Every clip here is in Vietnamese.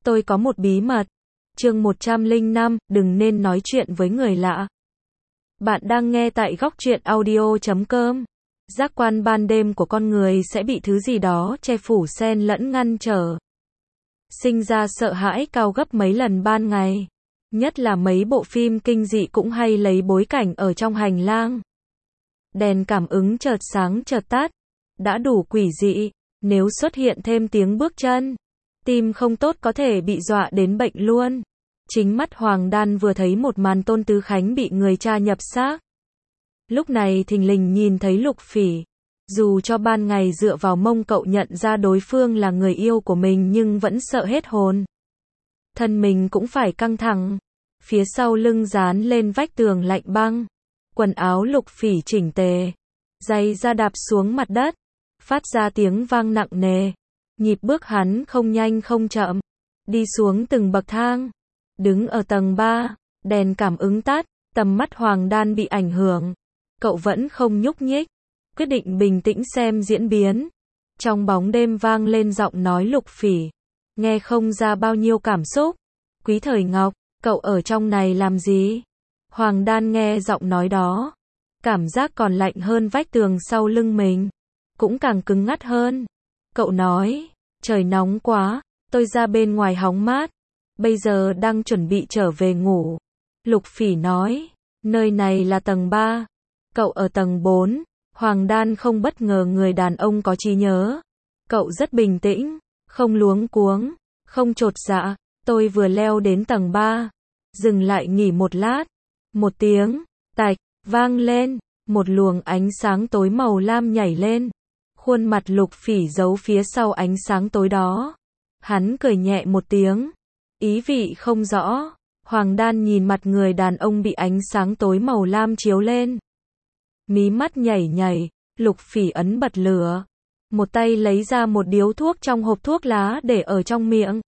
Tôi có một bí mật. Chương 105, đừng nên nói chuyện với người lạ. Bạn đang nghe tại góc truyện audio.com. Giác quan ban đêm của con người sẽ bị thứ gì đó che phủ xen lẫn ngăn trở. Sinh ra sợ hãi cao gấp mấy lần ban ngày. Nhất là mấy bộ phim kinh dị cũng hay lấy bối cảnh ở trong hành lang. Đèn cảm ứng chợt sáng chợt tắt. Đã đủ quỷ dị, nếu xuất hiện thêm tiếng bước chân, tim không tốt có thể bị dọa đến bệnh luôn. Chính mắt Hoàng Đan vừa thấy một màn Tôn Tứ Khánh bị người cha nhập xác. Lúc này thình lình nhìn thấy Lục Phỉ. Dù cho ban ngày dựa vào mông cậu nhận ra đối phương là người yêu của mình nhưng vẫn sợ hết hồn. Thân mình cũng phải căng thẳng. Phía sau lưng dán lên vách tường lạnh băng. Quần áo Lục Phỉ chỉnh tề. Giày da đạp xuống mặt đất. Phát ra tiếng vang nặng nề. Nhịp bước hắn không nhanh không chậm. Đi xuống từng bậc thang. Đứng ở tầng 3. Đèn cảm ứng tắt. Tầm mắt Hoàng Đan bị ảnh hưởng. Cậu vẫn không nhúc nhích. Quyết định bình tĩnh xem diễn biến. Trong bóng đêm vang lên giọng nói Lục Phỉ. Nghe không ra bao nhiêu cảm xúc. Quý Thời Ngọc, cậu ở trong này làm gì? Hoàng Đan nghe giọng nói đó. Cảm giác còn lạnh hơn vách tường sau lưng mình. Cũng càng cứng ngắt hơn. Cậu nói, trời nóng quá, tôi ra bên ngoài hóng mát. Bây giờ đang chuẩn bị trở về ngủ. Lục Phỉ nói, nơi này là tầng 3. Cậu ở tầng 4. Hoàng Đan không bất ngờ người đàn ông có trí nhớ. Cậu rất bình tĩnh, không luống cuống, không chột dạ. Tôi vừa leo đến tầng 3. Dừng lại nghỉ một lát. Một tiếng, tạch, vang lên. Một luồng ánh sáng tối màu lam nhảy lên. Khuôn mặt Lục Phỉ giấu phía sau ánh sáng tối đó. Hắn cười nhẹ một tiếng. Ý vị không rõ. Hoàng Đan nhìn mặt người đàn ông bị ánh sáng tối màu lam chiếu lên. Mí mắt nhảy nhảy. Lục Phỉ ấn bật lửa. Một tay lấy ra một điếu thuốc trong hộp thuốc lá để ở trong miệng.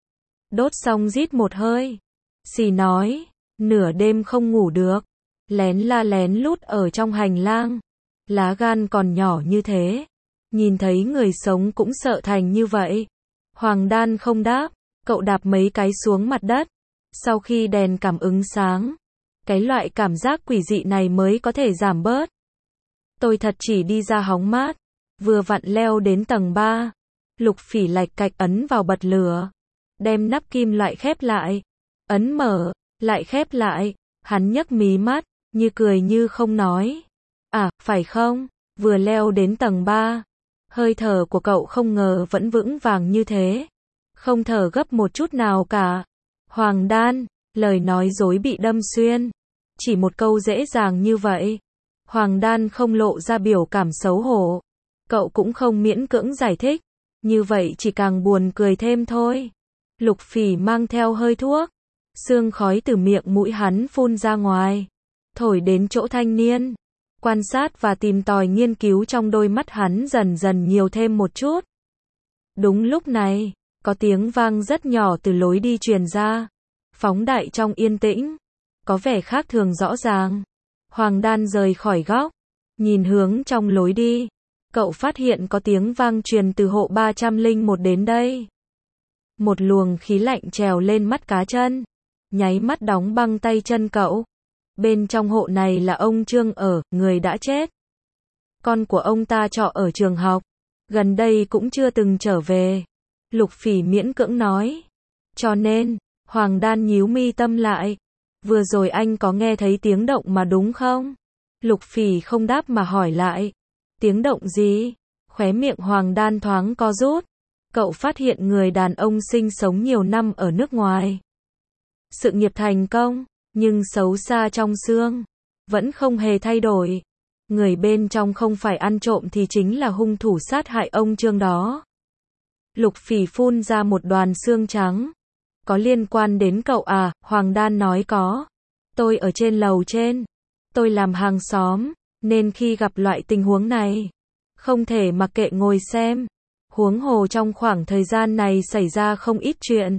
Đốt xong rít một hơi. Xì nói. Nửa đêm không ngủ được. Lén la lén lút ở trong hành lang. Lá gan còn nhỏ như thế. Nhìn thấy người sống cũng sợ thành như vậy. Hoàng Đan không đáp. Cậu đạp mấy cái xuống mặt đất. Sau khi đèn cảm ứng sáng. Cái loại cảm giác quỷ dị này mới có thể giảm bớt. Tôi thật chỉ đi ra hóng mát. Vừa vặn leo đến tầng 3. Lục Phỉ lạch cạch ấn vào bật lửa. Đem nắp kim loại khép lại. Ấn mở, lại khép lại. Hắn nhấc mí mắt, như cười như không nói. À, phải không? Vừa leo đến tầng 3. Hơi thở của cậu không ngờ vẫn vững vàng như thế. Không thở gấp một chút nào cả. Hoàng Đan, lời nói dối bị đâm xuyên. Chỉ một câu dễ dàng như vậy. Hoàng Đan không lộ ra biểu cảm xấu hổ. Cậu cũng không miễn cưỡng giải thích. Như vậy chỉ càng buồn cười thêm thôi. Lục Phỉ mang theo hơi thuốc. Sương khói từ miệng mũi hắn phun ra ngoài. Thổi đến chỗ thanh niên. Quan sát và tìm tòi nghiên cứu trong đôi mắt hắn dần dần nhiều thêm một chút. Đúng lúc này, có tiếng vang rất nhỏ từ lối đi truyền ra. Phóng đại trong yên tĩnh. Có vẻ khác thường rõ ràng. Hoàng Đan rời khỏi góc. Nhìn hướng trong lối đi. Cậu phát hiện có tiếng vang truyền từ hộ 301 đến đây. Một luồng khí lạnh trèo lên mắt cá chân. Nháy mắt đóng băng tay chân cậu. Bên trong hộ này là ông Trương ở, người đã chết. Con của ông ta trọ ở trường học. Gần đây cũng chưa từng trở về. Lục Phỉ miễn cưỡng nói. Cho nên, Hoàng Đan nhíu mi tâm lại. Vừa rồi anh có nghe thấy tiếng động mà đúng không? Lục Phỉ không đáp mà hỏi lại. Tiếng động gì? Khóe miệng Hoàng Đan thoáng co rút. Cậu phát hiện người đàn ông sinh sống nhiều năm ở nước ngoài. Sự nghiệp thành công, nhưng xấu xa trong xương. Vẫn không hề thay đổi. Người bên trong không phải ăn trộm thì chính là hung thủ sát hại ông Trương đó. Lục Phỉ phun ra một đoàn xương trắng. Có liên quan đến cậu à? Hoàng Đan nói có. Tôi ở trên lầu trên. Tôi làm hàng xóm, nên khi gặp loại tình huống này, không thể mặc kệ ngồi xem. Huống hồ trong khoảng thời gian này xảy ra không ít chuyện.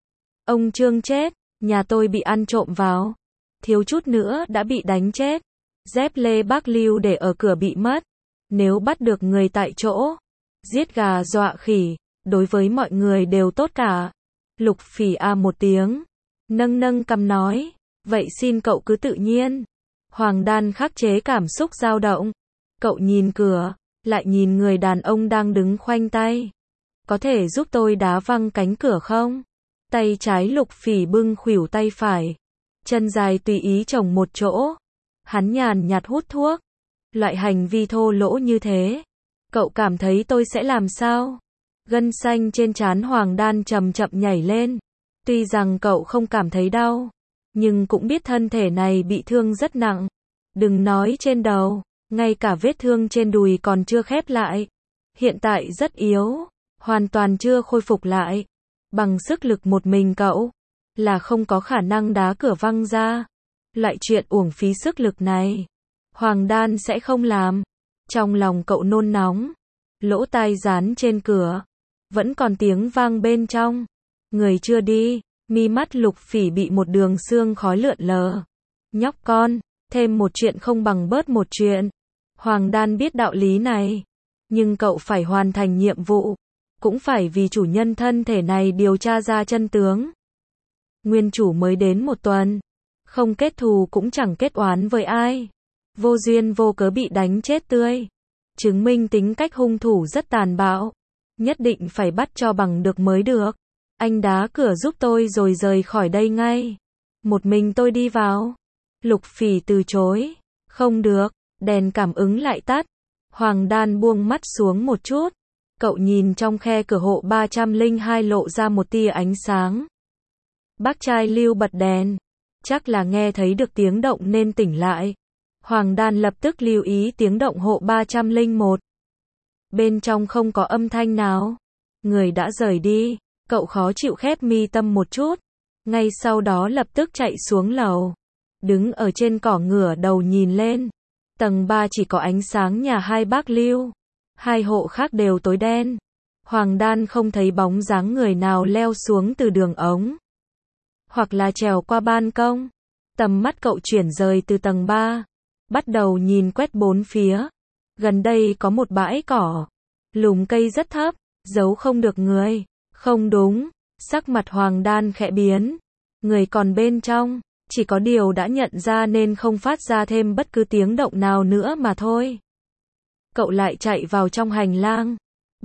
Ông Trương chết, nhà tôi bị ăn trộm vào. Thiếu chút nữa đã bị đánh chết. Dép lê bác lưu để ở cửa bị mất. Nếu bắt được người tại chỗ, giết gà dọa khỉ, đối với mọi người đều tốt cả. Lục Phỉ một tiếng, nâng nâng cằm nói, vậy xin cậu cứ tự nhiên. Hoàng Đan khắc chế cảm xúc dao động. Cậu nhìn cửa, lại nhìn người đàn ông đang đứng khoanh tay. Có thể giúp tôi đá văng cánh cửa không? Tay trái Lục Phỉ bưng khuỷu tay phải. Chân dài tùy ý chồng một chỗ. Hắn nhàn nhạt hút thuốc. Loại hành vi thô lỗ như thế. Cậu cảm thấy tôi sẽ làm sao? Gân xanh trên trán Hoàng Đan chậm chậm nhảy lên. Tuy rằng cậu không cảm thấy đau, nhưng cũng biết thân thể này bị thương rất nặng. Đừng nói trên đầu, ngay cả vết thương trên đùi còn chưa khép lại. Hiện tại rất yếu, hoàn toàn chưa khôi phục lại. Bằng sức lực một mình cậu, là không có khả năng đá cửa văng ra. Loại chuyện uổng phí sức lực này, Hoàng Đan sẽ không làm. Trong lòng cậu nôn nóng, lỗ tai dán trên cửa, vẫn còn tiếng vang bên trong. Người chưa đi, mi mắt Lục Phỉ bị một đường sương khói lượn lờ. Nhóc con, thêm một chuyện không bằng bớt một chuyện. Hoàng Đan biết đạo lý này, nhưng cậu phải hoàn thành nhiệm vụ, cũng phải vì chủ nhân thân thể này điều tra ra chân tướng. Nguyên chủ mới đến một tuần, không kết thù cũng chẳng kết oán với ai. Vô duyên vô cớ bị đánh chết tươi, chứng minh tính cách hung thủ rất tàn bạo. Nhất định phải bắt cho bằng được mới được. Anh đá cửa giúp tôi rồi rời khỏi đây ngay. Một mình tôi đi vào. Lục Phỉ từ chối. Không được, đèn cảm ứng lại tắt. Hoàng Đan buông mắt xuống một chút. Cậu nhìn trong khe cửa hộ 302 lộ ra một tia ánh sáng. Bác trai Lưu bật đèn. Chắc là nghe thấy được tiếng động nên tỉnh lại. Hoàng Đan lập tức lưu ý tiếng động hộ 301. Bên trong không có âm thanh nào. Người đã rời đi. Cậu khó chịu khép mi tâm một chút. Ngay sau đó lập tức chạy xuống lầu. Đứng ở trên cỏ ngửa đầu nhìn lên. Tầng 3 chỉ có ánh sáng nhà hai bác Lưu. Hai hộ khác đều tối đen. Hoàng Đan không thấy bóng dáng người nào leo xuống từ đường ống. Hoặc là trèo qua ban công. Tầm mắt cậu chuyển rời từ tầng 3. Bắt đầu nhìn quét bốn phía. Gần đây có một bãi cỏ. Lùm cây rất thấp. Giấu không được người. Không đúng. Sắc mặt Hoàng Đan khẽ biến. Người còn bên trong. Chỉ có điều đã nhận ra nên không phát ra thêm bất cứ tiếng động nào nữa mà thôi. Cậu lại chạy vào trong hành lang.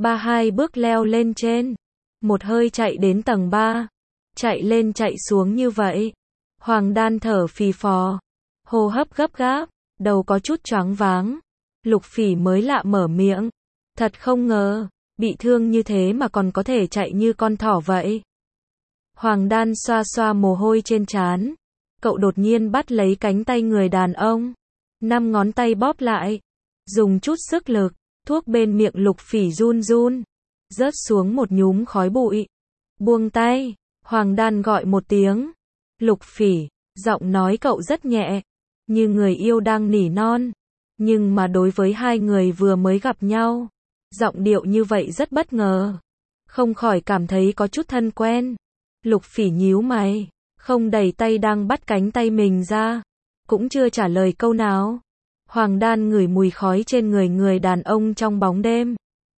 2 bước leo lên trên. Một hơi chạy đến tầng 3. Chạy lên chạy xuống như vậy. Hoàng Đan thở phì phò. Hô hấp gấp gáp. Đầu có chút choáng váng. Lục Phỉ mới lạ mở miệng. Thật không ngờ, bị thương như thế mà còn có thể chạy như con thỏ vậy. Hoàng Đan xoa xoa mồ hôi trên trán. Cậu đột nhiên bắt lấy cánh tay người đàn ông. 5 ngón tay bóp lại. Dùng chút sức lực, thuốc bên miệng Lục Phỉ run run. Rớt xuống một nhúm khói bụi. Buông tay, Hoàng Đan gọi một tiếng. Lục Phỉ, giọng nói cậu rất nhẹ. Như người yêu đang nỉ non. Nhưng mà đối với hai người vừa mới gặp nhau, giọng điệu như vậy rất bất ngờ. Không khỏi cảm thấy có chút thân quen. Lục Phỉ nhíu mày, không đẩy tay đang bắt cánh tay mình ra. Cũng chưa trả lời câu nào. Hoàng Đan ngửi mùi khói trên người đàn ông trong bóng đêm.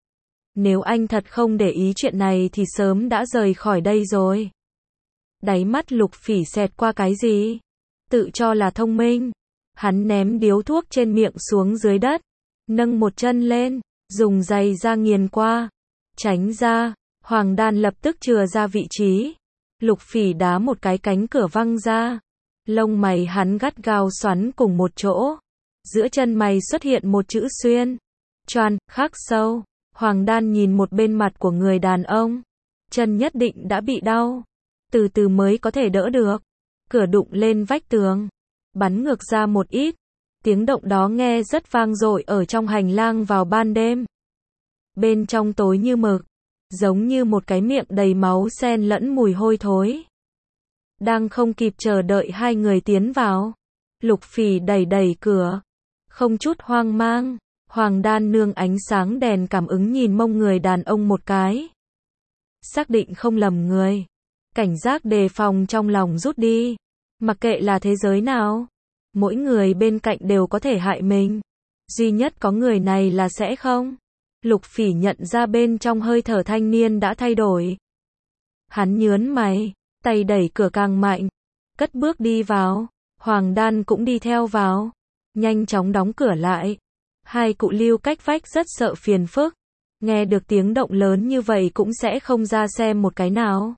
Nếu anh thật không để ý chuyện này thì sớm đã rời khỏi đây rồi. Đáy mắt Lục Phỉ xẹt qua cái gì? Tự cho là thông minh. Hắn ném điếu thuốc trên miệng xuống dưới đất. Nâng một chân lên, dùng giày da nghiền qua. Tránh ra, Hoàng Đan lập tức chừa ra vị trí. Lục Phỉ đá một cái cánh cửa văng ra. Lông mày hắn gắt gao xoắn cùng một chỗ. Giữa chân mày xuất hiện một chữ xuyên. Choàn, khắc sâu. Hoàng Đan nhìn một bên mặt của người đàn ông. Chân nhất định đã bị đau. Từ từ mới có thể đỡ được. Cửa đụng lên vách tường. Bắn ngược ra một ít. Tiếng động đó nghe rất vang dội ở trong hành lang vào ban đêm. Bên trong tối như mực. Giống như một cái miệng đầy máu xen lẫn mùi hôi thối. Đang không kịp chờ đợi hai người tiến vào. Lục Phỉ đẩy đẩy cửa. Không chút hoang mang. Hoàng Đan nương ánh sáng đèn cảm ứng nhìn mông người đàn ông một cái. Xác định không lầm người. Cảnh giác đề phòng trong lòng rút đi. Mặc kệ là thế giới nào, mỗi người bên cạnh đều có thể hại mình. Duy nhất có người này là sẽ không. Lục Phỉ nhận ra bên trong hơi thở thanh niên đã thay đổi. Hắn nhớn mày, tay đẩy cửa càng mạnh, cất bước đi vào. Hoàng Đan cũng đi theo vào, nhanh chóng đóng cửa lại. Hai cụ Lưu cách vách rất sợ phiền phức, nghe được tiếng động lớn như vậy cũng sẽ không ra xem một cái nào,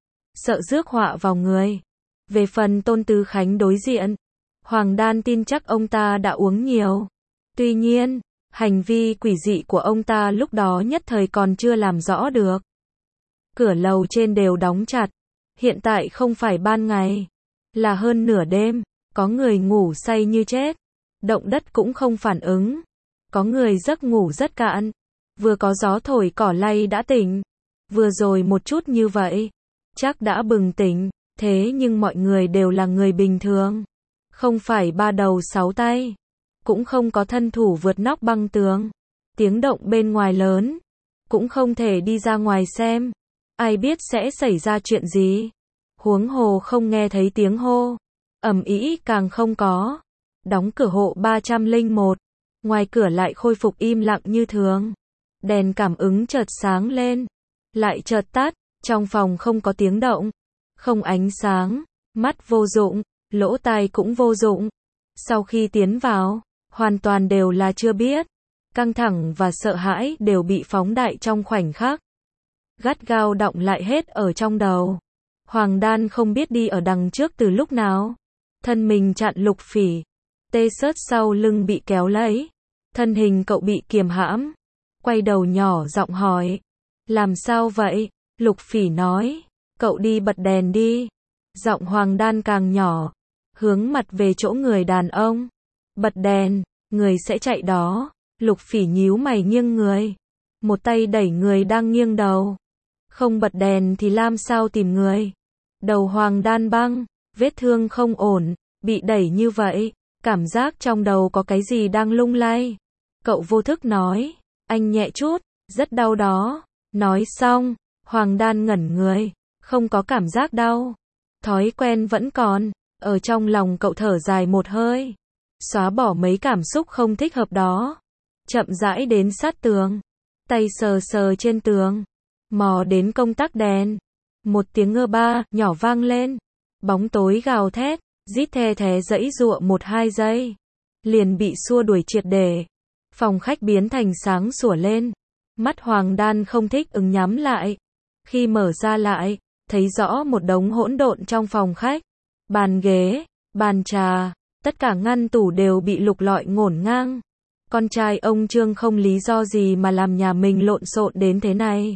sợ rước họa vào người. Về phần Tôn Tứ Khánh đối diện, Hoàng Đan tin chắc ông ta đã uống nhiều. Tuy nhiên, hành vi quỷ dị của ông ta lúc đó nhất thời còn chưa làm rõ được. Cửa lầu trên đều đóng chặt, hiện tại không phải ban ngày, là hơn nửa đêm, có người ngủ say như chết, động đất cũng không phản ứng, có người giấc ngủ rất cạn, vừa có gió thổi cỏ lay đã tỉnh, vừa rồi một chút như vậy, chắc đã bừng tỉnh, thế nhưng mọi người đều là người bình thường, không phải ba đầu sáu tay, cũng không có thân thủ vượt nóc băng tường, tiếng động bên ngoài lớn, cũng không thể đi ra ngoài xem, ai biết sẽ xảy ra chuyện gì, huống hồ không nghe thấy tiếng hô, ầm ĩ càng không có. Đóng cửa hộ 301, ngoài cửa lại khôi phục im lặng như thường. Đèn cảm ứng chợt sáng lên, lại chợt tắt, trong phòng không có tiếng động, không ánh sáng, mắt vô dụng, lỗ tai cũng vô dụng. Sau khi tiến vào, hoàn toàn đều là chưa biết, căng thẳng và sợ hãi đều bị phóng đại trong khoảnh khắc, gắt gao đọng lại hết ở trong đầu. Hoàng Đan không biết đi ở đằng trước từ lúc nào, thân mình chặn Lục Phỉ, tê sớt sau lưng bị kéo lấy, thân hình cậu bị kiềm hãm, quay đầu nhỏ giọng hỏi, làm sao vậy? Lục Phỉ nói, cậu đi bật đèn đi. Giọng Hoàng Đan càng nhỏ, hướng mặt về chỗ người đàn ông, bật đèn, người sẽ chạy đó. Lục Phỉ nhíu mày nghiêng người, một tay đẩy người đang nghiêng đầu, không bật đèn thì làm sao tìm người? Đầu Hoàng Đan băng, vết thương không ổn, bị đẩy như vậy, cảm giác trong đầu có cái gì đang lung lay. Cậu vô thức nói, anh nhẹ chút, rất đau đó. Nói xong, Hoàng Đan ngẩn người, không có cảm giác đau. Thói quen vẫn còn, ở trong lòng cậu thở dài một hơi, xóa bỏ mấy cảm xúc không thích hợp đó. Chậm rãi đến sát tường, tay sờ sờ trên tường, mò đến công tắc đèn. Một tiếng ngơ ba nhỏ vang lên, bóng tối gào thét, rít the thé giãy giụa 1-2 giây, liền bị xua đuổi triệt để. Phòng khách biến thành sáng sủa lên, mắt Hoàng Đan không thích ứng nhắm lại. Khi mở ra lại, thấy rõ một đống hỗn độn trong phòng khách, bàn ghế, bàn trà, tất cả ngăn tủ đều bị lục lọi ngổn ngang. Con trai ông Trương không lý do gì mà làm nhà mình lộn xộn đến thế này.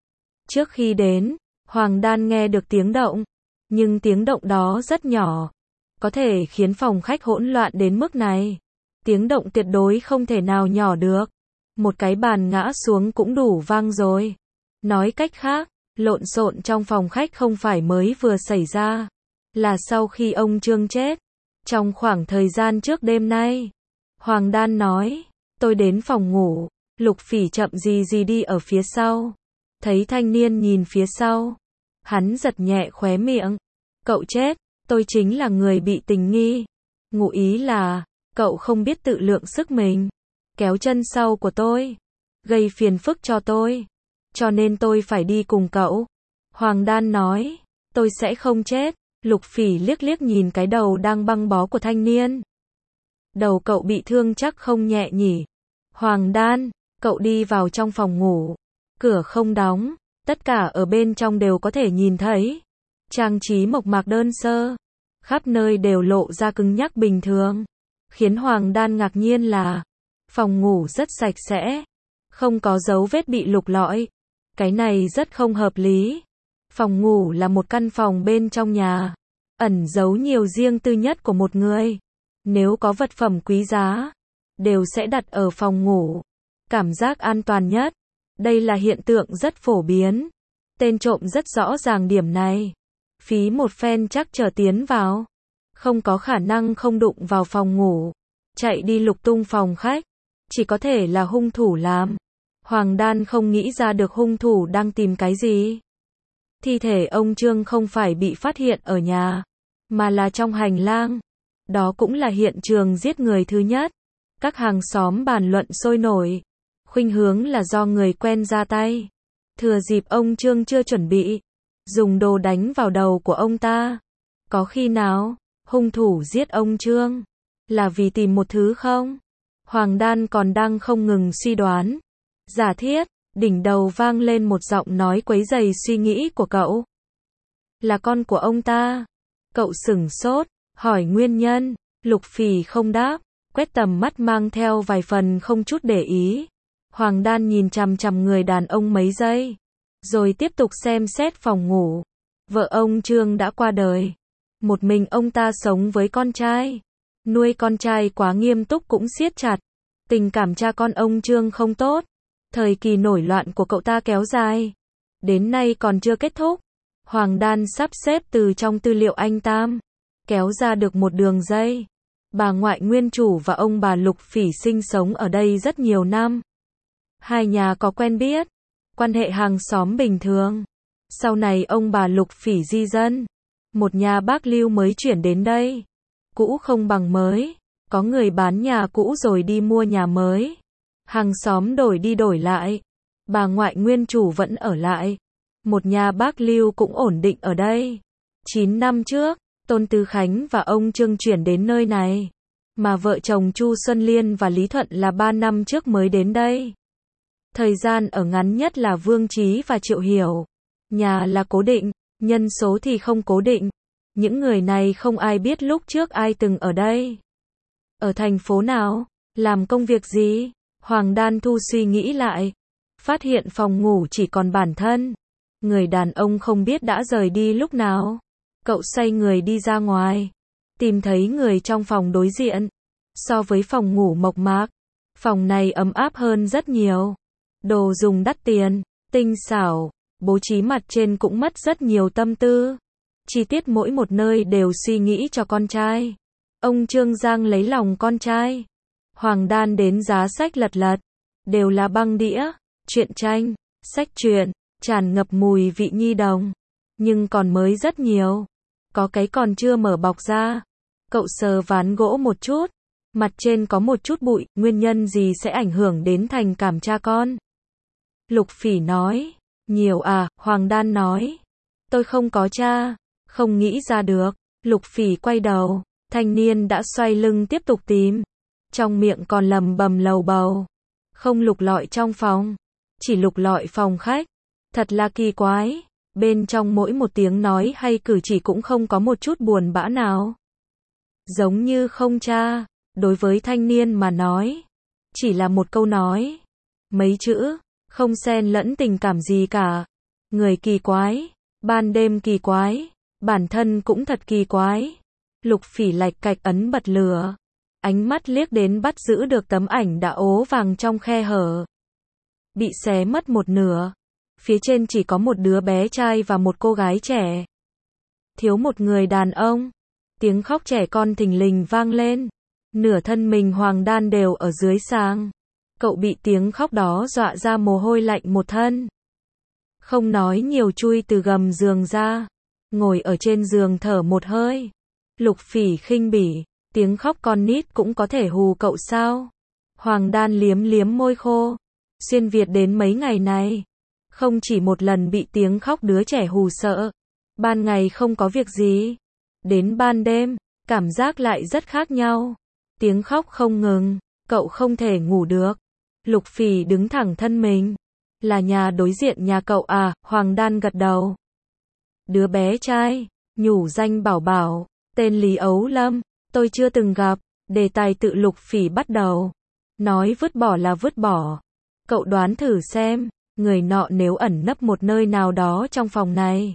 Trước khi đến, Hoàng Đan nghe được tiếng động, nhưng tiếng động đó rất nhỏ, có thể khiến phòng khách hỗn loạn đến mức này. Tiếng động tuyệt đối không thể nào nhỏ được. Một cái bàn ngã xuống cũng đủ vang rồi. Nói cách khác, lộn xộn trong phòng khách không phải mới vừa xảy ra, là sau khi ông Trương chết, trong khoảng thời gian trước đêm nay. Hoàng Đan nói, tôi đến phòng ngủ, Lục Phỉ chậm gì gì đi ở phía sau. Thấy thanh niên nhìn phía sau, hắn giật nhẹ khóe miệng. Cậu chết, tôi chính là người bị tình nghi. Ngụ ý là, cậu không biết tự lượng sức mình, kéo chân sau của tôi, gây phiền phức cho tôi, cho nên tôi phải đi cùng cậu. Hoàng Đan nói, tôi sẽ không chết. Lục Phỉ liếc liếc nhìn cái đầu đang băng bó của thanh niên. Đầu cậu bị thương chắc không nhẹ nhỉ. Hoàng Đan, cậu đi vào trong phòng ngủ, cửa không đóng, tất cả ở bên trong đều có thể nhìn thấy. Trang trí mộc mạc đơn sơ, khắp nơi đều lộ ra cứng nhắc bình thường. Khiến Hoàng Đan ngạc nhiên là, phòng ngủ rất sạch sẽ, không có dấu vết bị lục lọi. Cái này rất không hợp lý. Phòng ngủ là một căn phòng bên trong nhà, ẩn giấu nhiều riêng tư nhất của một người. Nếu có vật phẩm quý giá, đều sẽ đặt ở phòng ngủ. Cảm giác an toàn nhất. Đây là hiện tượng rất phổ biến. Tên trộm rất rõ ràng điểm này. Phí một phen chắc trở tiến vào, không có khả năng không đụng vào phòng ngủ, chạy đi lục tung phòng khách, chỉ có thể là hung thủ làm. Hoàng Đan không nghĩ ra được hung thủ đang tìm cái gì. Thi thể ông Trương không phải bị phát hiện ở nhà, mà là trong hành lang. Đó cũng là hiện trường giết người thứ nhất. Các hàng xóm bàn luận sôi nổi, khuynh hướng là do người quen ra tay. Thừa dịp ông Trương chưa chuẩn bị, dùng đồ đánh vào đầu của ông ta. Có khi nào, hung thủ giết ông Trương, là vì tìm một thứ không? Hoàng Đan còn đang không ngừng suy đoán. Giả thiết, đỉnh đầu vang lên một giọng nói quấy rầy suy nghĩ của cậu. Là con của ông ta. Cậu sửng sốt, hỏi nguyên nhân. Lục Phỉ không đáp, quét tầm mắt mang theo vài phần không chút để ý. Hoàng Đan nhìn chằm chằm người đàn ông mấy giây, rồi tiếp tục xem xét phòng ngủ. Vợ ông Trương đã qua đời. Một mình ông ta sống với con trai. Nuôi con trai quá nghiêm túc cũng siết chặt. Tình cảm cha con ông Trương không tốt. Thời kỳ nổi loạn của cậu ta kéo dài, đến nay còn chưa kết thúc. Hoàng Đan sắp xếp từ trong tư liệu anh Tam, kéo ra được một đường dây. Bà ngoại nguyên chủ và ông bà Lục Phỉ sinh sống ở đây rất nhiều năm. Hai nhà có quen biết, quan hệ hàng xóm bình thường. Sau này ông bà Lục Phỉ di dân, một nhà bác Lưu mới chuyển đến đây. Cũ không bằng mới, có người bán nhà cũ rồi đi mua nhà mới. Hàng xóm đổi đi đổi lại, bà ngoại nguyên chủ vẫn ở lại. Một nhà bác Lưu cũng ổn định ở đây. 9 năm trước, Tôn Tư Khánh và ông Trương chuyển đến nơi này. Mà vợ chồng Chu Xuân Liên và Lý Thuận là 3 năm trước mới đến đây. Thời gian ở ngắn nhất là Vương Chí và Triệu Hiểu. Nhà là cố định, nhân số thì không cố định. Những người này không ai biết lúc trước ai từng ở đây. Ở thành phố nào, làm công việc gì? Hoàng Đan Thu suy nghĩ lại, phát hiện phòng ngủ chỉ còn bản thân. Người đàn ông không biết đã rời đi lúc nào. Cậu xoay người đi ra ngoài, tìm thấy người trong phòng đối diện. So với phòng ngủ mộc mạc, phòng này ấm áp hơn rất nhiều. Đồ dùng đắt tiền, tinh xảo, bố trí mặt trên cũng mất rất nhiều tâm tư. Chi tiết mỗi một nơi đều suy nghĩ cho con trai. Ông Trương Giang lấy lòng con trai. Hoàng Đan đến giá sách lật lật, đều là băng đĩa, truyện tranh, sách truyện, tràn ngập mùi vị nhi đồng. Nhưng còn mới rất nhiều. Có cái còn chưa mở bọc ra. Cậu sờ ván gỗ một chút, mặt trên có một chút bụi, nguyên nhân gì sẽ ảnh hưởng đến tình cảm cha con? Lục Phỉ nói. Nhiều à, Hoàng Đan nói. Tôi không có cha, không nghĩ ra được. Lục Phỉ quay đầu, thanh niên đã xoay lưng tiếp tục tìm. Trong miệng còn lầm bầm lầu bầu. Không lục lọi trong phòng, chỉ lục lọi phòng khách. Thật là kỳ quái, bên trong mỗi một tiếng nói hay cử chỉ cũng không có một chút buồn bã nào. Giống như không cha, đối với thanh niên mà nói, chỉ là một câu nói, mấy chữ, không xen lẫn tình cảm gì cả. Người kỳ quái, ban đêm kỳ quái, bản thân cũng thật kỳ quái. Lục Phỉ lạch cạch ấn bật lửa, ánh mắt liếc đến bắt giữ được tấm ảnh đã ố vàng trong khe hở. Bị xé mất một nửa. Phía trên chỉ có một đứa bé trai và một cô gái trẻ. Thiếu một người đàn ông. Tiếng khóc trẻ con thình lình vang lên. Nửa thân mình Hoàng Đan đều ở dưới sàng. Cậu bị tiếng khóc đó dọa ra mồ hôi lạnh một thân. Không nói nhiều chui từ gầm giường ra. Ngồi ở trên giường thở một hơi. Lục Phỉ khinh bỉ. Tiếng khóc con nít cũng có thể hù cậu sao? Hoàng Đan liếm liếm môi khô. Xuyên Việt đến mấy ngày này, không chỉ một lần bị tiếng khóc đứa trẻ hù sợ. Ban ngày không có việc gì. Đến ban đêm, cảm giác lại rất khác nhau. Tiếng khóc không ngừng, cậu không thể ngủ được. Lục Phỉ đứng thẳng thân mình. Là nhà đối diện nhà cậu à? Hoàng Đan gật đầu. Đứa bé trai, nhủ danh Bảo Bảo, tên Lý Ấu Lâm, tôi chưa từng gặp. Đề tài tự Lục Phỉ bắt đầu. Nói vứt bỏ là vứt bỏ. Cậu đoán thử xem, người nọ nếu ẩn nấp một nơi nào đó trong phòng này.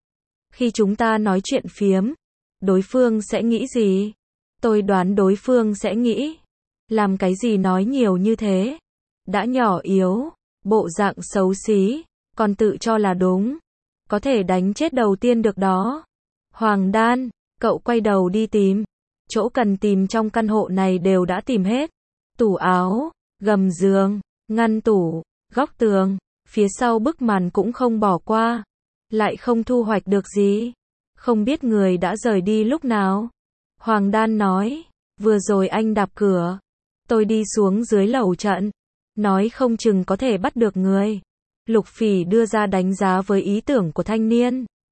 Khi chúng ta nói chuyện phiếm, đối phương sẽ nghĩ gì? Tôi đoán đối phương sẽ nghĩ, làm cái gì nói nhiều như thế? Đã nhỏ yếu, bộ dạng xấu xí, còn tự cho là đúng. Có thể đánh chết đầu tiên được đó. Hoàng Đan, cậu quay đầu đi tìm. Chỗ cần tìm trong căn hộ này đều đã tìm hết. Tủ áo, gầm giường, ngăn tủ, góc tường, phía sau bức màn cũng không bỏ qua. Lại không thu hoạch được gì. Không biết người đã rời đi lúc nào. Hoàng Đan nói, vừa rồi anh đạp cửa. Tôi đi xuống dưới lầu trận. Nói không chừng có thể bắt được người. Lục Phỉ đưa ra đánh giá với ý tưởng của thanh niên.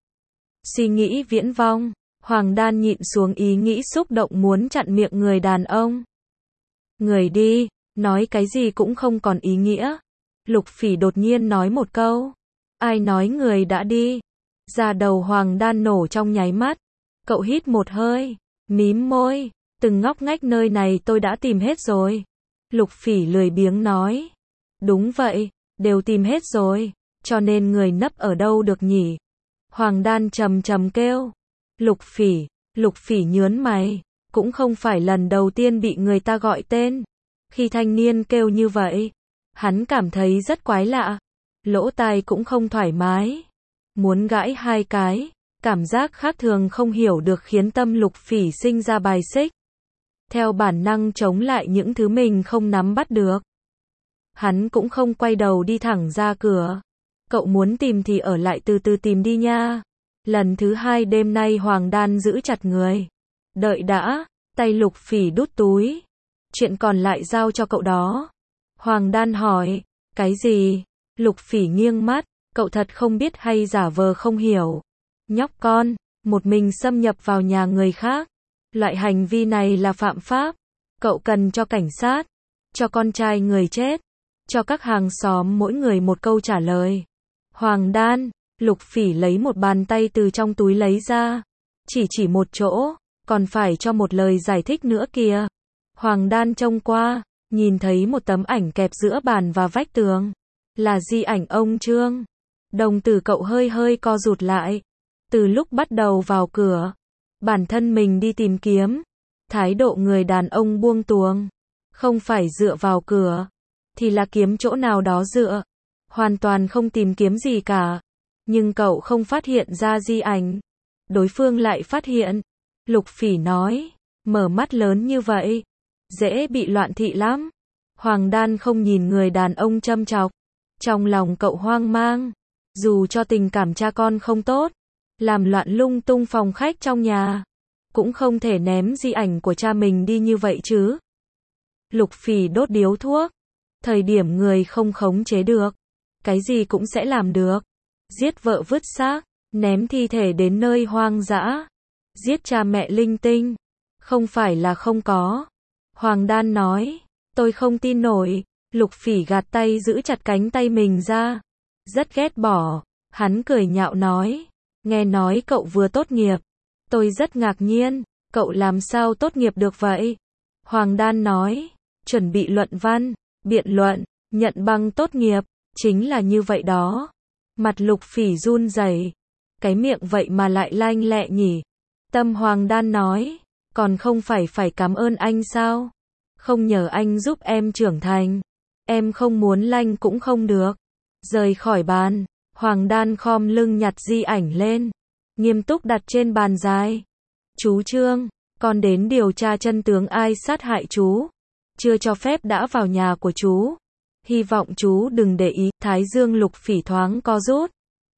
Suy nghĩ viễn vông, Hoàng Đan nhịn xuống ý nghĩ xúc động muốn chặn miệng người đàn ông. Người đi, nói cái gì cũng không còn ý nghĩa. Lục Phỉ đột nhiên nói một câu. Ai nói người đã đi? Da đầu Hoàng Đan nổ trong nháy mắt. Cậu hít một hơi, mím môi, từng ngóc ngách nơi này tôi đã tìm hết rồi. Lục Phỉ lười biếng nói. Đúng vậy, đều tìm hết rồi, cho nên người nấp ở đâu được nhỉ? Hoàng Đan trầm trầm kêu. Lục Phỉ nhớn mày, cũng không phải lần đầu tiên bị người ta gọi tên. Khi thanh niên kêu như vậy, hắn cảm thấy rất quái lạ, lỗ tai cũng không thoải mái, muốn gãi hai cái, cảm giác khác thường không hiểu được khiến tâm Lục Phỉ sinh ra bài xích. Theo bản năng chống lại những thứ mình không nắm bắt được. Hắn cũng không quay đầu đi thẳng ra cửa. Cậu muốn tìm thì ở lại từ từ tìm đi nha. Lần thứ hai đêm nay Hoàng Đan giữ chặt người. Đợi đã, tay Lục Phỉ đút túi. Chuyện còn lại giao cho cậu đó. Hoàng Đan hỏi, cái gì? Lục Phỉ nghiêng mắt, cậu thật không biết hay giả vờ không hiểu. Nhóc con, một mình xâm nhập vào nhà người khác. Loại hành vi này là phạm pháp. Cậu cần cho cảnh sát, cho con trai người chết, cho các hàng xóm mỗi người một câu trả lời. Hoàng Đan, Lục Phỉ lấy một bàn tay từ trong túi lấy ra. Chỉ một chỗ, còn phải cho một lời giải thích nữa kìa. Hoàng Đan trông qua, nhìn thấy một tấm ảnh kẹp giữa bàn và vách tường. Là di ảnh ông Trương. Đồng tử cậu hơi hơi co rụt lại. Từ lúc bắt đầu vào cửa, bản thân mình đi tìm kiếm, thái độ người đàn ông buông tuồng. Không phải dựa vào cửa, thì là kiếm chỗ nào đó dựa. Hoàn toàn không tìm kiếm gì cả. Nhưng cậu không phát hiện ra di ảnh. Đối phương lại phát hiện. Lục Phỉ nói, mở mắt lớn như vậy, dễ bị loạn thị lắm. Hoàng Đan không nhìn người đàn ông châm chọc. Trong lòng cậu hoang mang. Dù cho tình cảm cha con không tốt, làm loạn lung tung phòng khách trong nhà, cũng không thể ném di ảnh của cha mình đi như vậy chứ. Lục Phỉ đốt điếu thuốc. Thời điểm người không khống chế được, cái gì cũng sẽ làm được. Giết vợ vứt xác, ném thi thể đến nơi hoang dã, giết cha mẹ linh tinh, không phải là không có. Hoàng Đan nói, tôi không tin nổi. Lục Phỉ gạt tay giữ chặt cánh tay mình ra. Rất ghét bỏ. Hắn cười nhạo nói, nghe nói cậu vừa tốt nghiệp. Tôi rất ngạc nhiên, cậu làm sao tốt nghiệp được vậy? Hoàng Đan nói, chuẩn bị luận văn, biện luận, nhận bằng tốt nghiệp, chính là như vậy đó. Mặt Lục Phỉ run rẩy, cái miệng vậy mà lại lanh lẹ nhỉ. Tâm Hoàng Đan nói, còn không phải cảm ơn anh sao? Không nhờ anh giúp em trưởng thành, em không muốn lanh cũng không được. Rời khỏi bàn, Hoàng Đan khom lưng nhặt di ảnh lên, nghiêm túc đặt trên bàn dài. Chú Trương, con đến điều tra chân tướng ai sát hại chú. Chưa cho phép đã vào nhà của chú. Hy vọng chú đừng để ý. Thái dương Lục Phỉ thoáng co rút.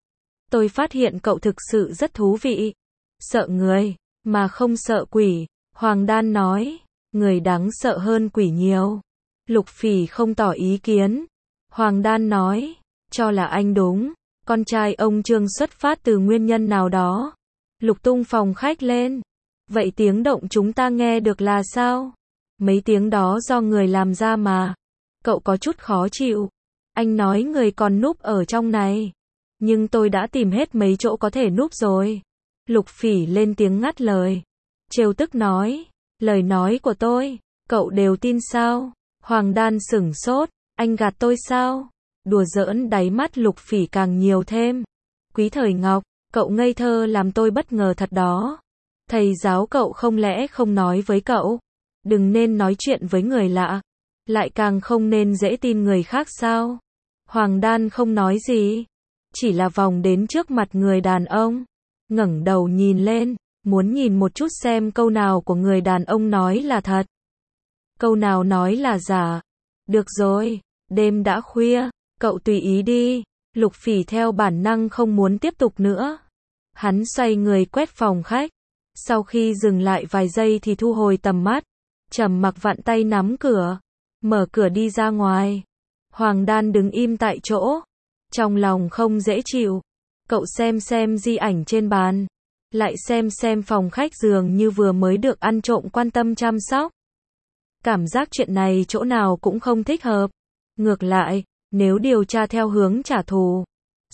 Tôi phát hiện cậu thực sự rất thú vị. Sợ người, mà không sợ quỷ. Hoàng Đan nói, người đáng sợ hơn quỷ nhiều. Lục Phỉ không tỏ ý kiến. Hoàng Đan nói, cho là anh đúng. Con trai ông Trương xuất phát từ nguyên nhân nào đó. Lục tung phòng khách lên. Vậy tiếng động chúng ta nghe được là sao? Mấy tiếng đó do người làm ra mà. Cậu có chút khó chịu. Anh nói người còn núp ở trong này. Nhưng tôi đã tìm hết mấy chỗ có thể núp rồi. Lục Phỉ lên tiếng ngắt lời. Trêu tức nói, lời nói của tôi, cậu đều tin sao? Hoàng Đan sửng sốt, anh gạt tôi sao? Đùa giỡn. Đáy mắt Lục Phỉ càng nhiều thêm. Quý Thời Ngọc, cậu ngây thơ làm tôi bất ngờ thật đó. Thầy giáo cậu không lẽ không nói với cậu, đừng nên nói chuyện với người lạ, lại càng không nên dễ tin người khác sao? Hoàng Đan không nói gì, chỉ là vòng đến trước mặt người đàn ông, ngẩng đầu nhìn lên, muốn nhìn một chút xem câu nào của người đàn ông nói là thật, câu nào nói là giả. Được rồi, đêm đã khuya, cậu tùy ý đi. Lục Phỉ theo bản năng không muốn tiếp tục nữa. Hắn xoay người quét phòng khách. Sau khi dừng lại vài giây thì thu hồi tầm mắt. Trầm mặc vặn tay nắm cửa. Mở cửa đi ra ngoài. Hoàng Đan đứng im tại chỗ. Trong lòng không dễ chịu. Cậu xem di ảnh trên bàn, lại xem phòng khách dường như vừa mới được ăn trộm quan tâm chăm sóc. Cảm giác chuyện này chỗ nào cũng không thích hợp. Ngược lại, nếu điều tra theo hướng trả thù,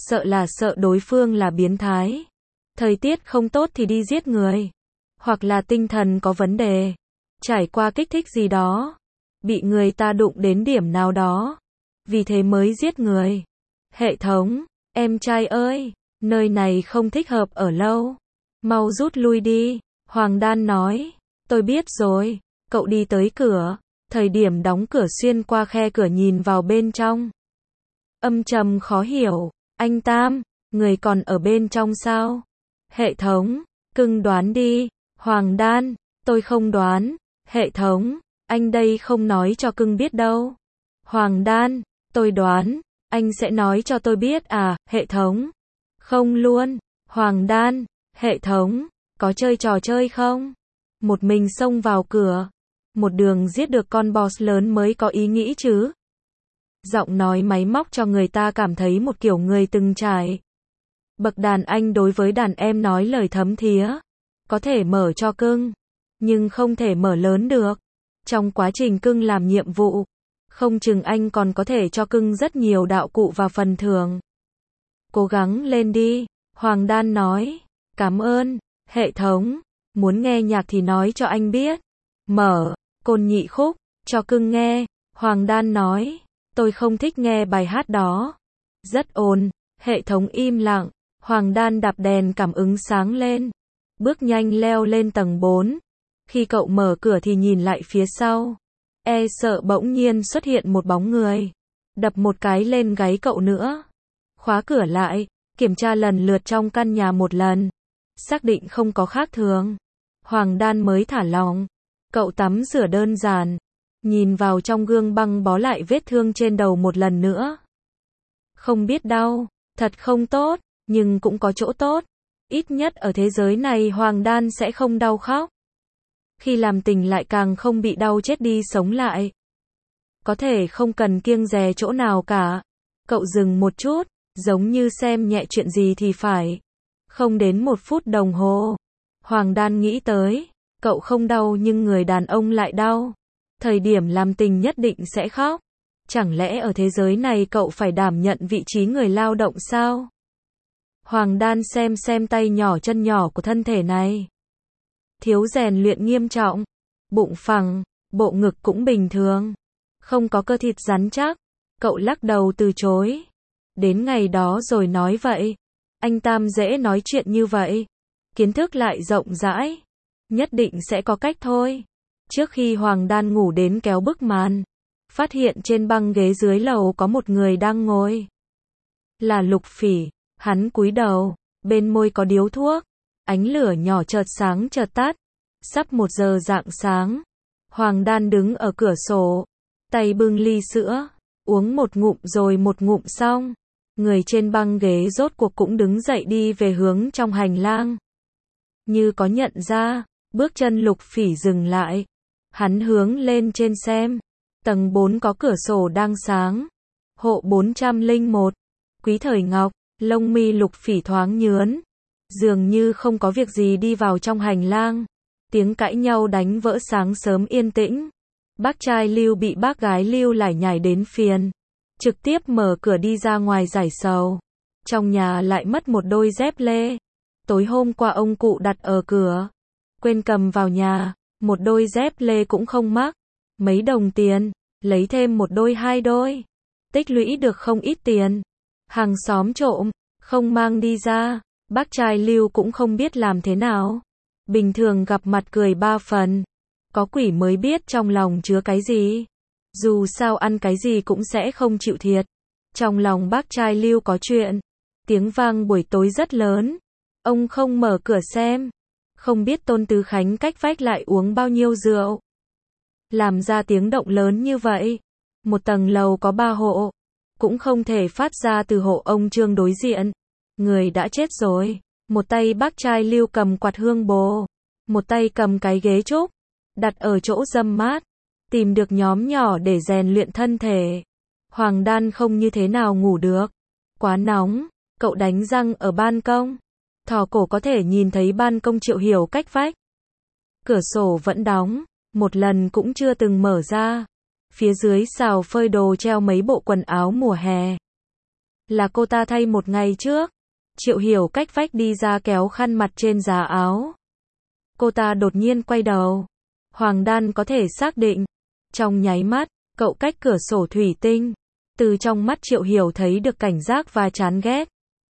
sợ đối phương là biến thái. Thời tiết không tốt thì đi giết người. Hoặc là tinh thần có vấn đề. Trải qua kích thích gì đó. Bị người ta đụng đến điểm nào đó. Vì thế mới giết người. Hệ thống, em trai ơi, nơi này không thích hợp ở lâu. Mau rút lui đi. Hoàng Đan nói. Tôi biết rồi. Cậu đi tới cửa. Thời điểm đóng cửa xuyên qua khe cửa nhìn vào bên trong. Âm trầm khó hiểu. Anh Tam, người còn ở bên trong sao? Hệ thống, cưng đoán đi. Hoàng Đan, tôi không đoán. Hệ thống, anh đây không nói cho cưng biết đâu. Hoàng Đan, tôi đoán. Anh sẽ nói cho tôi biết à, hệ thống? Không luôn. Hoàng Đan, hệ thống, có chơi trò chơi không? Một mình xông vào cửa. Một đường giết được con boss lớn mới có ý nghĩ chứ. Giọng nói máy móc cho người ta cảm thấy một kiểu người từng trải. Bậc đàn anh đối với đàn em nói lời thấm thía. Có thể mở cho cưng, nhưng không thể mở lớn được. Trong quá trình cưng làm nhiệm vụ, không chừng anh còn có thể cho cưng rất nhiều đạo cụ và phần thưởng. Cố gắng lên đi, Hoàng Đan nói. Cảm ơn, hệ thống. Muốn nghe nhạc thì nói cho anh biết. Mở, Côn Nhị Khúc, cho cưng nghe. Hoàng Đan nói. Tôi không thích nghe bài hát đó. Rất ồn, hệ thống im lặng. Hoàng Đan đạp đèn cảm ứng sáng lên. Bước nhanh leo lên tầng 4. Khi cậu mở cửa thì nhìn lại phía sau. Sợ bỗng nhiên xuất hiện một bóng người. Đập một cái lên gáy cậu nữa. Khóa cửa lại, kiểm tra lần lượt trong căn nhà một lần. Xác định không có khác thường. Hoàng Đan mới thả lỏng. Cậu tắm rửa đơn giản. Nhìn vào trong gương băng bó lại vết thương trên đầu một lần nữa. Không biết đau, thật không tốt, nhưng cũng có chỗ tốt. Ít nhất ở thế giới này Hoàng Đan sẽ không đau khóc. Khi làm tình lại càng không bị đau chết đi sống lại. Có thể không cần kiêng dè chỗ nào cả. Cậu dừng một chút, giống như xem nhẹ chuyện gì thì phải. Không đến 1 phút đồng hồ. Hoàng Đan nghĩ tới, cậu không đau nhưng người đàn ông lại đau. Thời điểm làm tình nhất định sẽ khóc. Chẳng lẽ ở thế giới này cậu phải đảm nhận vị trí người lao động sao? Hoàng Đan xem tay nhỏ chân nhỏ của thân thể này. Thiếu rèn luyện nghiêm trọng. Bụng phẳng, bộ ngực cũng bình thường. Không có cơ thịt rắn chắc. Cậu lắc đầu từ chối. Đến ngày đó rồi nói vậy. Anh Tam dễ nói chuyện như vậy. Kiến thức lại rộng rãi. Nhất định sẽ có cách thôi. Trước khi Hoàng Đan ngủ đến kéo bức màn. Phát hiện trên băng ghế dưới lầu có một người đang ngồi. Là Lục Phỉ. Hắn cúi đầu. Bên môi có điếu thuốc. Ánh lửa nhỏ chợt sáng chợt tắt. Sắp 1 giờ rạng sáng. Hoàng Đan đứng ở cửa sổ. Tay bưng ly sữa. Uống một ngụm rồi một ngụm xong. Người trên băng ghế rốt cuộc cũng đứng dậy đi về hướng trong hành lang. Như có nhận ra, bước chân Lục Phỉ dừng lại. Hắn hướng lên trên xem. Tầng 4 có cửa sổ đang sáng. Hộ 401. Quý Thời Ngọc. Lông mi Lục Phỉ thoáng nhướn. Dường như không có việc gì đi vào trong hành lang. Tiếng cãi nhau đánh vỡ sáng sớm yên tĩnh. Bác trai Lưu bị bác gái Lưu lải nhải đến phiền. Trực tiếp mở cửa đi ra ngoài giải sầu. Trong nhà lại mất một đôi dép lê. Tối hôm qua ông cụ đặt ở cửa. Quên cầm vào nhà. Một đôi dép lê cũng không mắc. Mấy đồng tiền. Lấy thêm một đôi 2 đôi. Tích lũy được không ít tiền. Hàng xóm trộm. Không mang đi ra. Bác trai Lưu cũng không biết làm thế nào. Bình thường gặp mặt cười 3 phần. Có quỷ mới biết trong lòng chứa cái gì. Dù sao ăn cái gì cũng sẽ không chịu thiệt. Trong lòng bác trai Lưu có chuyện. Tiếng vang buổi tối rất lớn. Ông không mở cửa xem. Không biết Tôn Tứ Khánh cách vách lại uống bao nhiêu rượu. Làm ra tiếng động lớn như vậy. Một tầng lầu có 3 hộ. Cũng không thể phát ra từ hộ ông Trương đối diện. Người đã chết rồi. Một tay bác trai Lưu cầm quạt hương bồ. Một tay cầm cái ghế trúc. Đặt ở chỗ râm mát. Tìm được nhóm nhỏ để rèn luyện thân thể. Hoàng Đan không như thế nào ngủ được. Quá nóng. Cậu đánh răng ở ban công. Thò cổ có thể nhìn thấy ban công Triệu Hiểu cách vách. Cửa sổ vẫn đóng, một lần cũng chưa từng mở ra. Phía dưới xào phơi đồ treo mấy bộ quần áo mùa hè. Là cô ta thay một ngày trước. Triệu Hiểu cách vách đi ra kéo khăn mặt trên giá áo. Cô ta đột nhiên quay đầu. Hoàng Đan có thể xác định. Trong nháy mắt, cậu cách cửa sổ thủy tinh. Từ trong mắt Triệu Hiểu thấy được cảnh giác và chán ghét.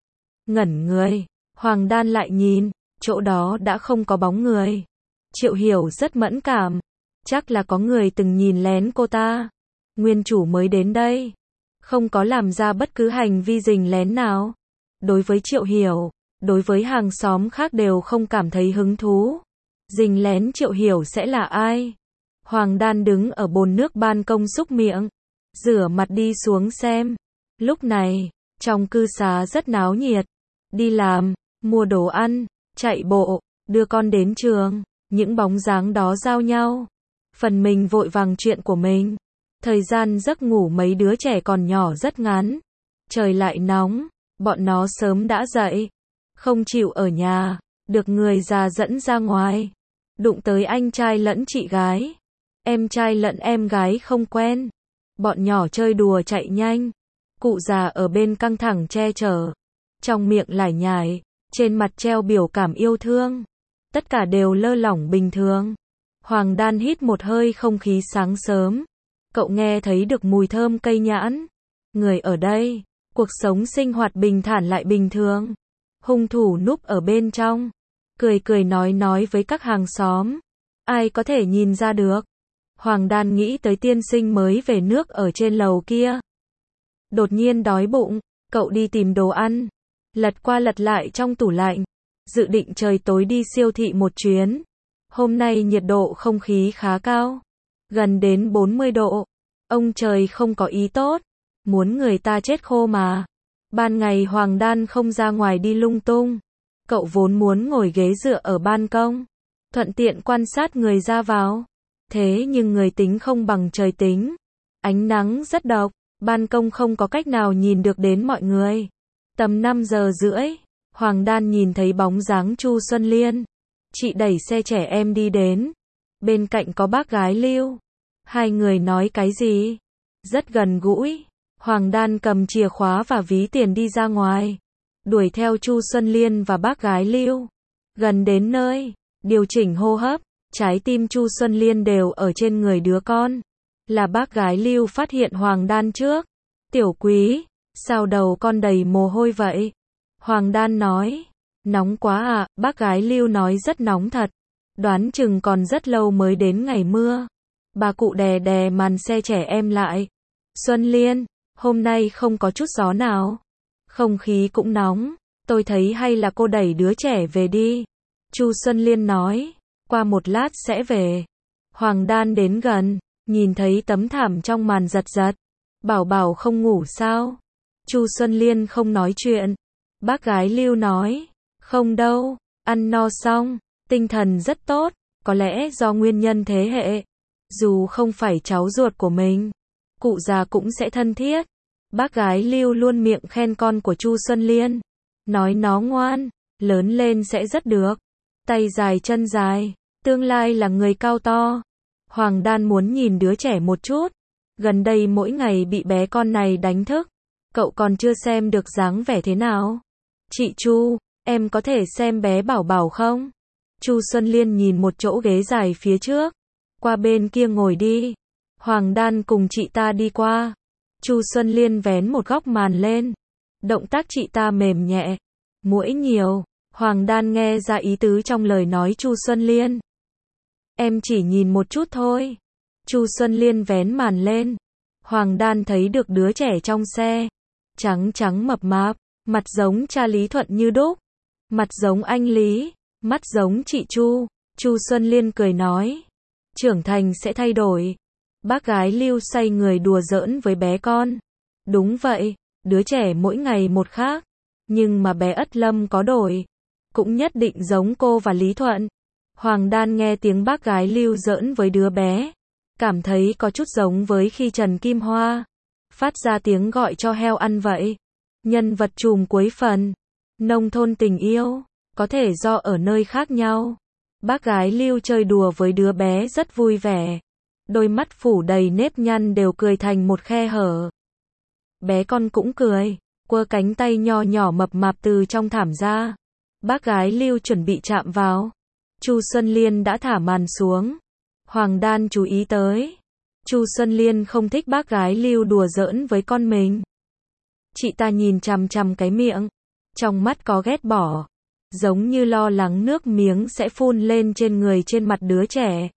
Ngẩn người, Hoàng Đan lại nhìn, chỗ đó đã không có bóng người. Triệu Hiểu rất mẫn cảm. Chắc là có người từng nhìn lén cô ta. Nguyên chủ mới đến đây. Không có làm ra bất cứ hành vi rình lén nào. Đối với Triệu Hiểu, đối với hàng xóm khác đều không cảm thấy hứng thú. Rình lén Triệu Hiểu sẽ là ai? Hoàng Đan đứng ở bồn nước ban công súc miệng. Rửa mặt đi xuống xem. Lúc này, trong cư xá rất náo nhiệt. Đi làm, mua đồ ăn, chạy bộ, đưa con đến trường. Những bóng dáng đó giao nhau. Phần mình vội vàng chuyện của mình. Thời gian giấc ngủ mấy đứa trẻ còn nhỏ rất ngắn. Trời lại nóng, bọn nó sớm đã dậy. Không chịu ở nhà, được người già dẫn ra ngoài. Đụng tới anh trai lẫn chị gái. Em trai lẫn em gái không quen. Bọn nhỏ chơi đùa chạy nhanh. Cụ già ở bên căng thẳng che chở. Trong miệng lải nhải, trên mặt treo biểu cảm yêu thương. Tất cả đều lơ lỏng bình thường. Hoàng Đan hít một hơi không khí sáng sớm. Cậu nghe thấy được mùi thơm cây nhãn. Người ở đây, cuộc sống sinh hoạt bình thản lại bình thường. Hung thủ núp ở bên trong. Cười cười nói với các hàng xóm. Ai có thể nhìn ra được. Hoàng Đan nghĩ tới tiên sinh mới về nước ở trên lầu kia. Đột nhiên đói bụng, cậu đi tìm đồ ăn. Lật qua lật lại trong tủ lạnh. Dự định trời tối đi siêu thị một chuyến. Hôm nay nhiệt độ không khí khá cao. Gần đến 40 độ. Ông trời không có ý tốt. Muốn người ta chết khô mà. Ban ngày Hoàng Đan không ra ngoài đi lung tung. Cậu vốn muốn ngồi ghế dựa ở ban công. Thuận tiện quan sát người ra vào. Thế nhưng người tính không bằng trời tính. Ánh nắng rất độc. Ban công không có cách nào nhìn được đến mọi người. Tầm 5 giờ rưỡi. Hoàng Đan nhìn thấy bóng dáng Chu Xuân Liên. Chị đẩy xe trẻ em đi đến. Bên cạnh có bác gái Lưu. Hai người nói cái gì? Rất gần gũi. Hoàng Đan cầm chìa khóa và ví tiền đi ra ngoài. Đuổi theo Chu Xuân Liên và bác gái Lưu. Gần đến nơi, điều chỉnh hô hấp. Trái tim Chu Xuân Liên đều ở trên người đứa con. Là bác gái Lưu phát hiện Hoàng Đan trước. Tiểu Quý, sao đầu con đầy mồ hôi vậy? Hoàng Đan nói. Nóng quá à, bác gái Lưu nói rất nóng thật. Đoán chừng còn rất lâu mới đến ngày mưa. Bà cụ đè đè màn xe trẻ em lại. Xuân Liên, hôm nay không có chút gió nào. Không khí cũng nóng. Tôi thấy hay là cô đẩy đứa trẻ về đi. Chu Xuân Liên nói. Qua một lát sẽ về. Hoàng Đan đến gần. Nhìn thấy tấm thảm trong màn giật giật. Bảo Bảo không ngủ sao? Chu Xuân Liên không nói chuyện. Bác gái Lưu nói. Không đâu, ăn no xong, tinh thần rất tốt, có lẽ do nguyên nhân thế hệ. Dù không phải cháu ruột của mình, cụ già cũng sẽ thân thiết. Bác gái Lưu luôn miệng khen con của Chu Xuân Liên. Nói nó ngoan, lớn lên sẽ rất được. Tay dài chân dài, tương lai là người cao to. Hoàng Đan muốn nhìn đứa trẻ một chút. Gần đây mỗi ngày bị bé con này đánh thức. Cậu còn chưa xem được dáng vẻ thế nào. Chị Chu, em có thể xem bé Bảo Bảo không? Chu Xuân Liên nhìn một chỗ ghế dài phía trước. Qua bên kia ngồi đi. Hoàng Đan cùng chị ta đi qua. Chu Xuân Liên vén một góc màn lên. Động tác chị ta mềm nhẹ. Muỗi nhiều. Hoàng Đan nghe ra ý tứ trong lời nói Chu Xuân Liên. Em chỉ nhìn một chút thôi. Chu Xuân Liên vén màn lên. Hoàng Đan thấy được đứa trẻ trong xe. Trắng trắng mập mạp. Mặt giống cha Lý Thuận như đúc. Mặt giống anh Lý. Mắt giống chị Chu. Chu Xuân Liên cười nói. Trưởng thành sẽ thay đổi. Bác gái Lưu say người đùa giỡn với bé con. Đúng vậy, đứa trẻ mỗi ngày một khác. Nhưng mà bé Ất Lâm có đổi. Cũng nhất định giống cô và Lý Thuận. Hoàng Đan nghe tiếng bác gái Lưu giỡn với đứa bé. Cảm thấy có chút giống với khi Trần Kim Hoa phát ra tiếng gọi cho heo ăn vậy. Nhân vật chùm cuối phần. Nông thôn tình yêu, có thể do ở nơi khác nhau. Bác gái Lưu chơi đùa với đứa bé rất vui vẻ. Đôi mắt phủ đầy nếp nhăn đều cười thành một khe hở. Bé con cũng cười, quơ cánh tay nho nhỏ mập mạp từ trong thảm ra. Bác gái Lưu chuẩn bị chạm vào. Chu Xuân Liên đã thả màn xuống. Hoàng Đan chú ý tới. Chu Xuân Liên không thích bác gái Lưu đùa giỡn với con mình. Chị ta nhìn chằm chằm cái miệng, trong mắt có ghét bỏ, giống như lo lắng nước miếng sẽ phun lên trên người trên mặt đứa trẻ.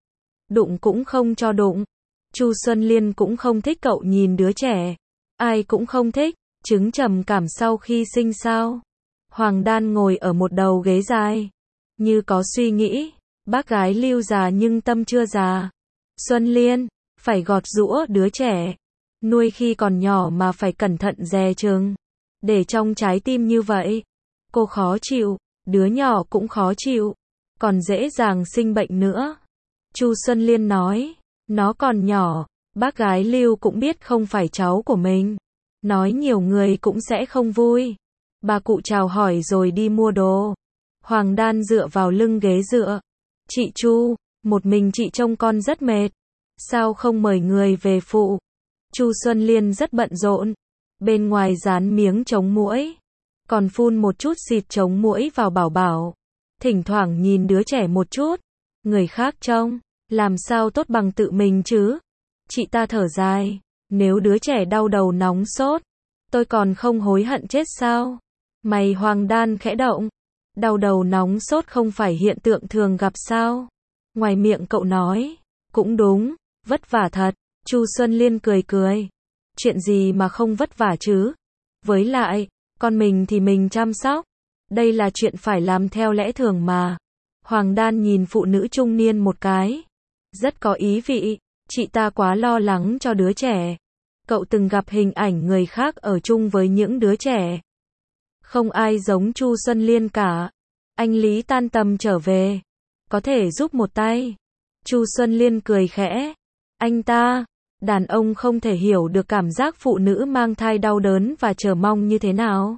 Đụng cũng không cho đụng. Chu Xuân Liên cũng không thích cậu nhìn đứa trẻ. Ai cũng không thích, chứng trầm cảm sau khi sinh sao. Hoàng Đan ngồi ở một đầu ghế dài, như có suy nghĩ, bác gái Lưu già nhưng tâm chưa già. Xuân Liên, phải gọt giũa đứa trẻ. Nuôi khi còn nhỏ mà phải cẩn thận dè chừng. Để trong trái tim như vậy, cô khó chịu, đứa nhỏ cũng khó chịu, còn dễ dàng sinh bệnh nữa. Chu Xuân Liên nói, nó còn nhỏ, bác gái Lưu cũng biết không phải cháu của mình. Nói nhiều người cũng sẽ không vui. Bà cụ chào hỏi rồi đi mua đồ. Hoàng Đan dựa vào lưng ghế dựa. Chị Chu, một mình chị trông con rất mệt. Sao không mời người về phụ? Chu Xuân Liên rất bận rộn. Bên ngoài dán miếng chống muỗi, còn phun một chút xịt chống muỗi vào Bảo Bảo. Thỉnh thoảng nhìn đứa trẻ một chút. Người khác trông, làm sao tốt bằng tự mình chứ? Chị ta thở dài. Nếu đứa trẻ đau đầu nóng sốt, tôi còn không hối hận chết sao? Mày Hoàng Đan khẽ động. Đau đầu nóng sốt không phải hiện tượng thường gặp sao? Ngoài miệng cậu nói, cũng đúng, vất vả thật. Chu Xuân Liên cười cười. Chuyện gì mà không vất vả chứ? Với lại, con mình thì mình chăm sóc. Đây là chuyện phải làm theo lẽ thường mà. Hoàng Đan nhìn phụ nữ trung niên một cái. Rất có ý vị, chị ta quá lo lắng cho đứa trẻ. Cậu từng gặp hình ảnh người khác ở chung với những đứa trẻ. Không ai giống Chu Xuân Liên cả. Anh Lý tan tầm trở về. Có thể giúp một tay. Chu Xuân Liên cười khẽ. Anh ta, đàn ông không thể hiểu được cảm giác phụ nữ mang thai đau đớn và chờ mong như thế nào.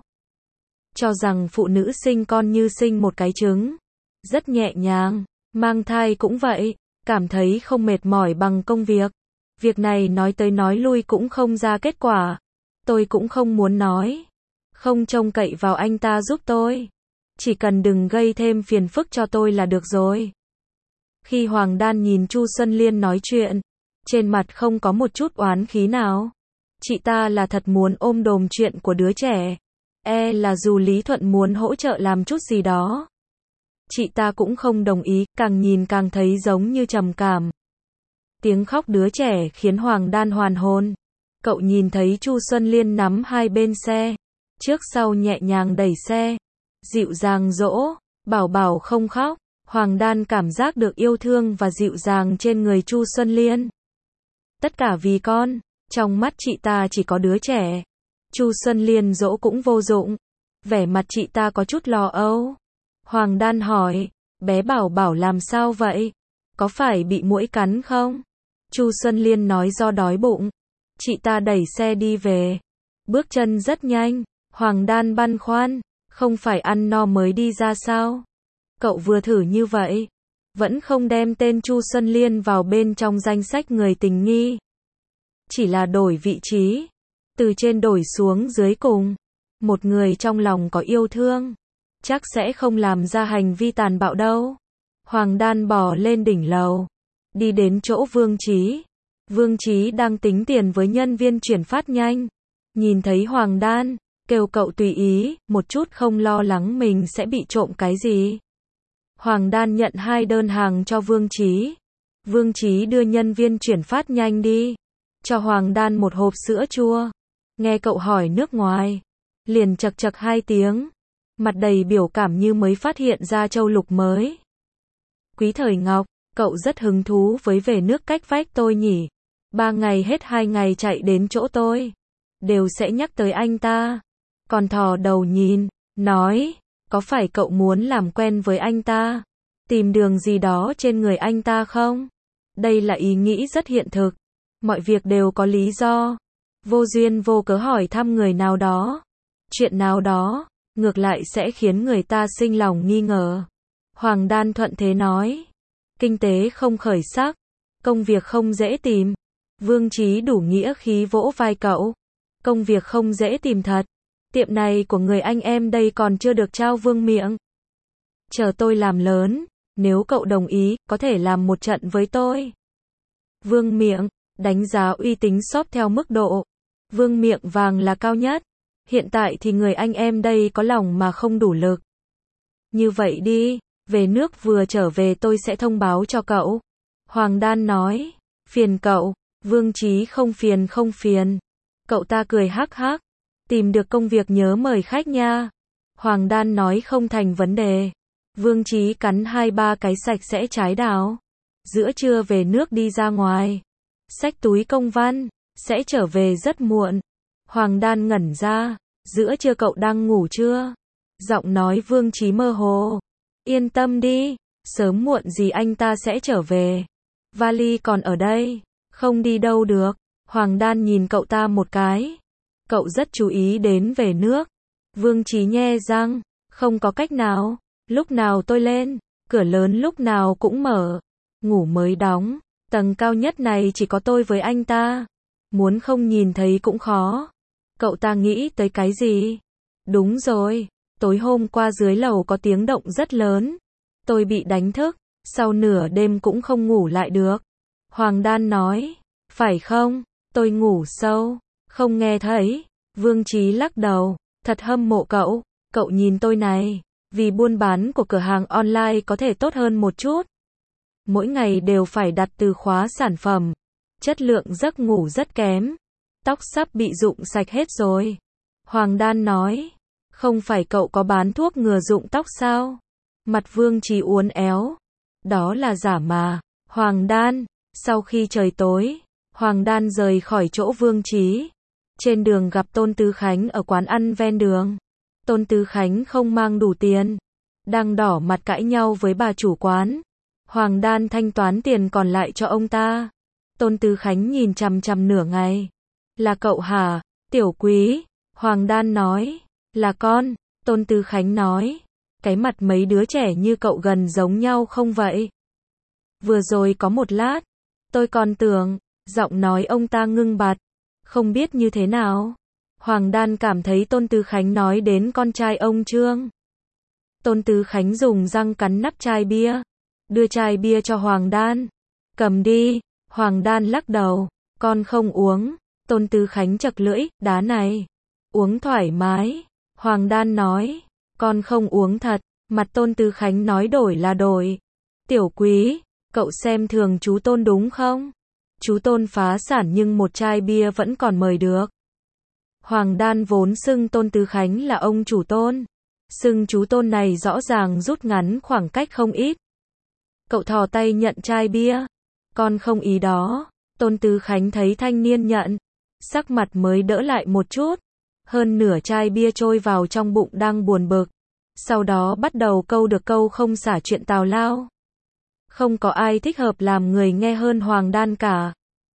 Cho rằng phụ nữ sinh con như sinh một cái trứng. Rất nhẹ nhàng, mang thai cũng vậy, cảm thấy không mệt mỏi bằng công việc. Việc này nói tới nói lui cũng không ra kết quả. Tôi cũng không muốn nói. Không trông cậy vào anh ta giúp tôi. Chỉ cần đừng gây thêm phiền phức cho tôi là được rồi. Khi Hoàng Đan nhìn Chu Xuân Liên nói chuyện, trên mặt không có một chút oán khí nào. Chị ta là thật muốn ôm đồm chuyện của đứa trẻ. Là dù Lý Thuận muốn hỗ trợ làm chút gì đó. Chị ta cũng không đồng ý, càng nhìn càng thấy giống như trầm cảm. Tiếng khóc đứa trẻ khiến Hoàng Đan hoàn hồn. Cậu nhìn thấy Chu Xuân Liên nắm hai bên xe, trước sau nhẹ nhàng đẩy xe, dịu dàng dỗ, Bảo Bảo không khóc. Hoàng Đan cảm giác được yêu thương và dịu dàng trên người Chu Xuân Liên. Tất cả vì con, trong mắt chị ta chỉ có đứa trẻ. Chu Xuân Liên dỗ cũng vô dụng. Vẻ mặt chị ta có chút lo âu. Hoàng Đan hỏi, bé Bảo Bảo làm sao vậy? Có phải bị muỗi cắn không? Chu Xuân Liên nói do đói bụng. Chị ta đẩy xe đi về. Bước chân rất nhanh. Hoàng Đan băn khoăn, không phải ăn no mới đi ra sao? Cậu vừa thử như vậy, vẫn không đem tên Chu Xuân Liên vào bên trong danh sách người tình nghi. Chỉ là đổi vị trí, từ trên đổi xuống dưới cùng. Một người trong lòng có yêu thương, chắc sẽ không làm ra hành vi tàn bạo đâu. Hoàng Đan bò lên đỉnh lầu, đi đến chỗ Vương Chí. Vương Chí đang tính tiền với nhân viên chuyển phát nhanh. Nhìn thấy Hoàng Đan, kêu cậu tùy ý, một chút không lo lắng mình sẽ bị trộm cái gì. Hoàng Đan nhận 2 đơn hàng cho Vương Chí. Vương Chí đưa nhân viên chuyển phát nhanh đi, cho Hoàng Đan một hộp sữa chua. Nghe cậu hỏi nước ngoài, liền chậc chậc 2 tiếng, mặt đầy biểu cảm như mới phát hiện ra châu lục mới. Quý Thời Ngọc, cậu rất hứng thú với về nước cách vách tôi nhỉ? 3 ngày hết 2 ngày chạy đến chỗ tôi, đều sẽ nhắc tới anh ta. Còn thò đầu nhìn, nói, có phải cậu muốn làm quen với anh ta? Tìm đường gì đó trên người anh ta không? Đây là ý nghĩ rất hiện thực. Mọi việc đều có lý do. Vô duyên vô cớ hỏi thăm người nào đó. chuyện nào đó, ngược lại sẽ khiến người ta sinh lòng nghi ngờ. Hoàng Đan thuận thế nói. Kinh tế không khởi sắc, công việc không dễ tìm. Vương Chí đủ nghĩa khí vỗ vai cậu. Công việc không dễ tìm thật. Tiệm này của người anh em đây còn chưa được trao vương miện. Chờ tôi làm lớn, nếu cậu đồng ý, có thể làm một trận với tôi. Vương miện, đánh giá uy tín shop theo mức độ. Vương miện vàng là cao nhất. Hiện tại thì người anh em đây có lòng mà không đủ lực. Như vậy đi, về nước vừa trở về tôi sẽ thông báo cho cậu. Hoàng Đan nói, phiền cậu. Vương Chí không phiền không phiền. Cậu ta cười hắc hắc. Tìm được công việc nhớ mời khách nha. Hoàng Đan nói không thành vấn đề. Vương Chí cắn 2-3 cái sạch sẽ trái đào. Giữa trưa về nước đi ra ngoài. Xách túi công văn, sẽ trở về rất muộn. Hoàng Đan ngẩn ra. Giữa trưa cậu đang ngủ chưa? Giọng nói Vương Chí mơ hồ. Yên tâm đi, sớm muộn gì anh ta sẽ trở về. Vali còn ở đây, không đi đâu được. Hoàng Đan nhìn cậu ta một cái. Cậu rất chú ý đến về nước. Vương Chí nhe răng, không có cách nào. Lúc nào tôi lên, cửa lớn lúc nào cũng mở. Ngủ mới đóng, tầng cao nhất này chỉ có tôi với anh ta. Muốn không nhìn thấy cũng khó. Cậu ta nghĩ tới cái gì? Đúng rồi, tối hôm qua dưới lầu có tiếng động rất lớn. Tôi bị đánh thức, sau nửa đêm cũng không ngủ lại được. Hoàng Đan nói, phải không? Tôi ngủ sâu, không nghe thấy. Vương Chí lắc đầu, thật hâm mộ cậu. Cậu nhìn tôi này, vì buôn bán của cửa hàng online có thể tốt hơn một chút. Mỗi ngày đều phải đặt từ khóa sản phẩm. Chất lượng giấc ngủ rất kém. Tóc sắp bị rụng sạch hết rồi. Hoàng Đan nói, không phải cậu có bán thuốc ngừa rụng tóc sao? Mặt Vương Chí uốn éo. Đó là giả mà. Hoàng Đan, sau khi trời tối, Hoàng Đan rời khỏi chỗ Vương Chí. Trên đường gặp Tôn Tứ Khánh ở quán ăn ven đường. Tôn Tứ Khánh không mang đủ tiền. Đang đỏ mặt cãi nhau với bà chủ quán. Hoàng Đan thanh toán tiền còn lại cho ông ta. Tôn Tứ Khánh nhìn chằm chằm nửa ngày. Là cậu hả, Tiểu Quý? Hoàng Đan nói. Là con. Tôn Tứ Khánh nói. Cái mặt mấy đứa trẻ như cậu gần giống nhau không vậy? Vừa rồi có một lát, tôi còn tưởng, giọng nói ông ta ngưng bặt. Không biết như thế nào. Hoàng Đan cảm thấy Tôn Tứ Khánh nói đến con trai ông Trương. Tôn Tứ Khánh dùng răng cắn nắp chai bia. Đưa chai bia cho Hoàng Đan. Cầm đi. Hoàng Đan lắc đầu. Con không uống. Tôn Tứ Khánh chậc lưỡi, đá này. Uống thoải mái. Hoàng Đan nói. Con không uống thật. Mặt Tôn Tứ Khánh nói đổi là đổi. Tiểu Quý, cậu xem thường chú Tôn đúng không? Chú Tôn phá sản nhưng một chai bia vẫn còn mời được. Hoàng Đan vốn xưng Tôn Tứ Khánh là ông chủ Tôn. Xưng chú Tôn này rõ ràng rút ngắn khoảng cách không ít. Cậu thò tay nhận chai bia. Con không ý đó. Tôn Tứ Khánh thấy thanh niên nhận. Sắc mặt mới đỡ lại một chút. Hơn nửa chai bia trôi vào trong bụng đang buồn bực. Sau đó bắt đầu câu được câu không xả chuyện tào lao. Không có ai thích hợp làm người nghe hơn Hoàng Đan cả.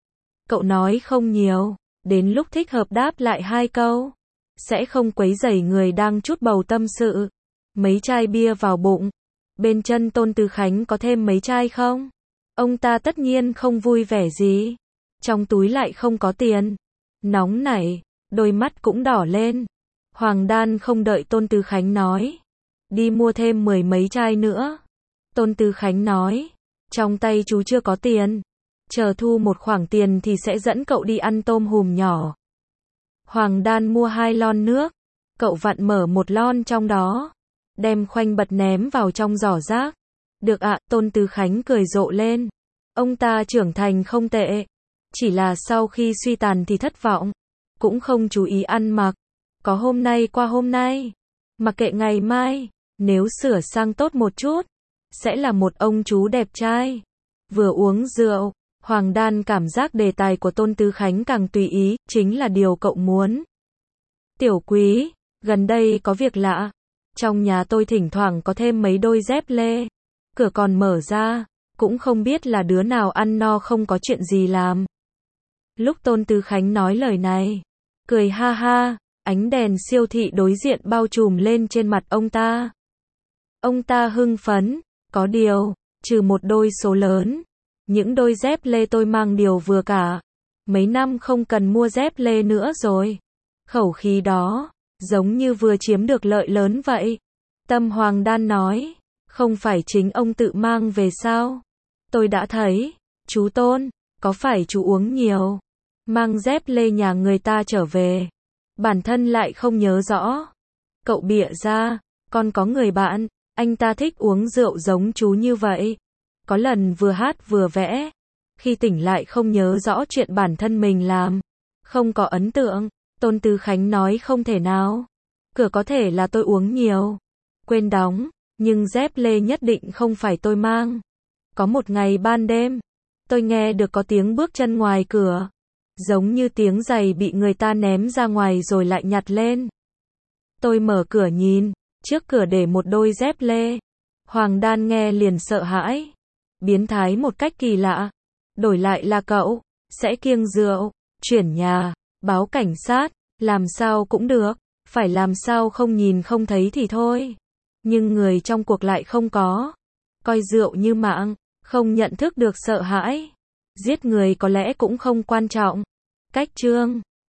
Cậu nói không nhiều. Đến lúc thích hợp đáp lại 2 câu. Sẽ không quấy rầy người đang trút bầu tâm sự. Mấy chai bia vào bụng. Bên chân Tôn Tứ Khánh có thêm mấy chai không? Ông ta tất nhiên không vui vẻ gì. Trong túi lại không có tiền. Nóng nảy, đôi mắt cũng đỏ lên. Hoàng Đan không đợi Tôn Tứ Khánh nói. Đi mua thêm 10 mấy chai nữa. Tôn Tứ Khánh nói. Trong tay chú chưa có tiền. Chờ thu một khoản tiền thì sẽ dẫn cậu đi ăn tôm hùm nhỏ. Hoàng Đan mua 2 lon nước. Cậu vặn mở một lon trong đó. Đem khoanh bật ném vào trong giỏ rác. Được ạ, Tôn Tứ Khánh cười rộ lên. Ông ta trưởng thành không tệ. Chỉ là sau khi suy tàn thì thất vọng. Cũng không chú ý ăn mặc. Có hôm nay qua hôm nay. Mặc kệ ngày mai. Nếu sửa sang tốt một chút. Sẽ là một ông chú đẹp trai. Vừa uống rượu. Hoàng Đan cảm giác đề tài của Tôn Tứ Khánh càng tùy ý. Chính là điều cậu muốn. Tiểu Quý. Gần đây có việc lạ. Trong nhà tôi thỉnh thoảng có thêm mấy đôi dép lê. Cửa còn mở ra. Cũng không biết là đứa nào ăn no không có chuyện gì làm. Lúc Tôn Tứ Khánh nói lời này. Cười ha ha. Ánh đèn siêu thị đối diện bao trùm lên trên mặt ông ta. Ông ta hưng phấn, có điều, trừ một đôi số lớn, những đôi dép lê tôi mang đều vừa cả. Mấy năm không cần mua dép lê nữa rồi. Khẩu khí đó, giống như vừa chiếm được lợi lớn vậy. Tâm Hoàng Đan nói, không phải chính ông tự mang về sao? Tôi đã thấy, chú Tôn, có phải chú uống nhiều, mang dép lê nhà người ta trở về, bản thân lại không nhớ rõ. Cậu bịa ra, con có người bạn, anh ta thích uống rượu giống chú như vậy. Có lần vừa hát vừa vẽ, khi tỉnh lại không nhớ rõ chuyện bản thân mình làm, không có ấn tượng. Tôn Tứ Khánh nói không thể nào. Cửa có thể là tôi uống nhiều, quên đóng, nhưng dép lê nhất định không phải tôi mang. Có một ngày ban đêm, tôi nghe được có tiếng bước chân ngoài cửa, giống như tiếng giày bị người ta ném ra ngoài rồi lại nhặt lên. Tôi mở cửa nhìn, trước cửa để một đôi dép lê. Hoàng Đan nghe liền sợ hãi. Biến thái một cách kỳ lạ. Đổi lại là cậu, sẽ kiêng rượu, chuyển nhà, báo cảnh sát, làm sao cũng được, phải làm sao không nhìn không thấy thì thôi. Nhưng người trong cuộc lại không có. Coi rượu như mạng, không nhận thức được sợ hãi. Giết người có lẽ cũng không quan trọng. Cách chương